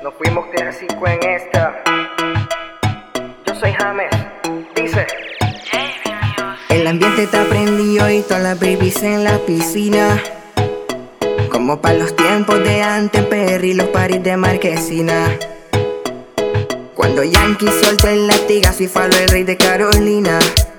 Nos fuimos clásico en esta. Yo soy James, dice. El ambiente está prendido y todas las babies en la piscina. Como pa' los tiempos de antes, Perry, los paris de Marquesina. Cuando Yankee soltó el latigazo y faló el rey de Carolina.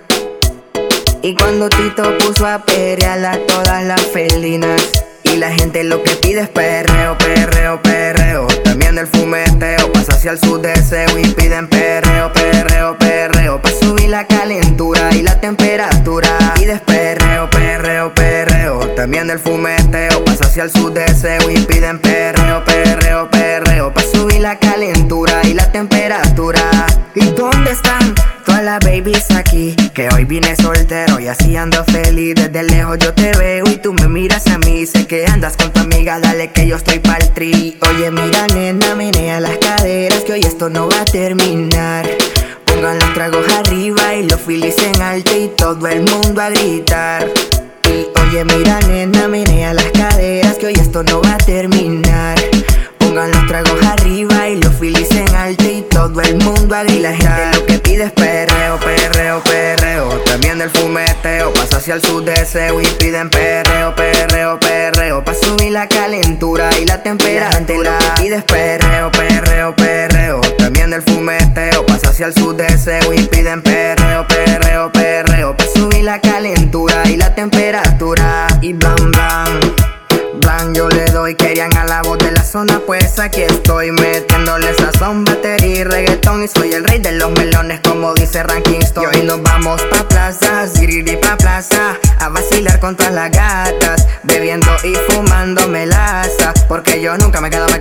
Y cuando Tito puso a perrear a todas las felinas. Y la gente lo que pide es perreo, perreo, perreo. También el fumeteo pasa hacia el su deseo y piden perreo, perreo, perreo. Pa' subir la calentura y la temperatura. Pides perreo, perreo, perreo. También el fumeteo pasa hacia el su deseo y piden perreo, perreo, perreo. Pa' subir la calentura y la temperatura. ¿Y dónde están todas las babies aquí? Que hoy vine soltero y así ando feliz. Desde lejos yo te veo y tú me miras a mí. Sé que andas con tu amiga, dale que yo estoy pa'l tri. Oye mira nena, menea las caderas que hoy esto no va a terminar. Pongan los tragos arriba y los filis en alto y todo el mundo a gritar. Y oye mira nena, menea las caderas que hoy esto no va a terminar. Pongan los tragos arriba y los filis en alto y todo el mundo a gritar. La gente lo que pide es perreo, perreo, perreo. También el fumeteo pasa hacia el su deseo y piden perreo, perreo, perreo. Pa' subir la calentura y la temperatura. La gente lo que pide es perreo, perreo, perreo. También el fumeteo pasa hacia el su deseo y piden perreo, perreo, perreo. Pa' subir la calentura y la temperatura. Y bam, bam. Blan, yo le doy, querían a la voz de la zona, pues aquí estoy metiéndole sazón, batería y reggaetón. Y soy el rey de los melones, como dice Ranking Stone. Y hoy nos vamos pa' plaza, ziriri pa' plaza, a vacilar con todas las gatas, bebiendo y fumando melaza. Porque yo nunca me quedo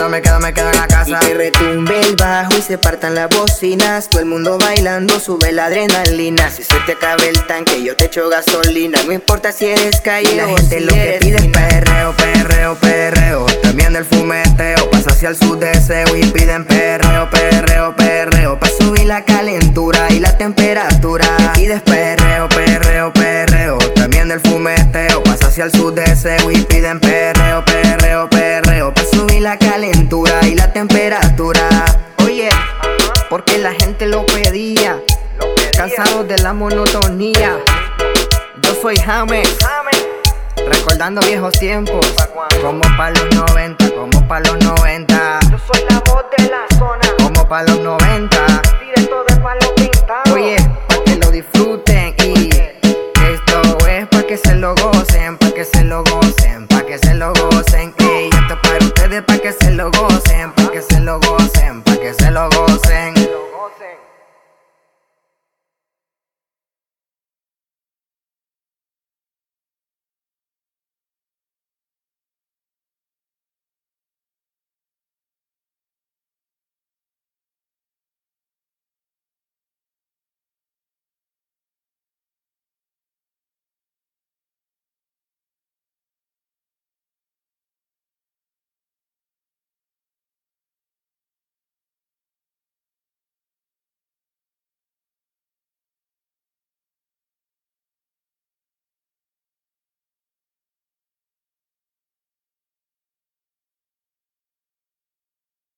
en la casa. Y que retumbe el bajo y se partan las bocinas, todo el mundo bailando, sube la adrenalina. Si se te acaba el tanque, yo te echo gasolina. No importa si eres calle o si lo que pides perreo, perreo, perreo. También el fumeteo pasa hacia el su deseo y piden perreo, perreo, perreo. Pa' subir la calentura y la temperatura. Pides perreo, perreo, perreo. También el fumeteo pasa hacia el su deseo y piden perreo, perreo, perreo. Pa' subir la calentura y la temperatura. Oye, porque la gente lo pedía, cansados de la monotonía. Yo soy James, recordando viejos tiempos, como pa' los 90, como pa' los 90. Yo soy la voz de la zona, como pa' los 90. directo de palo pintado. Oye, pa' que lo disfruten y esto es pa' que se lo gocen, pa' que se lo gocen.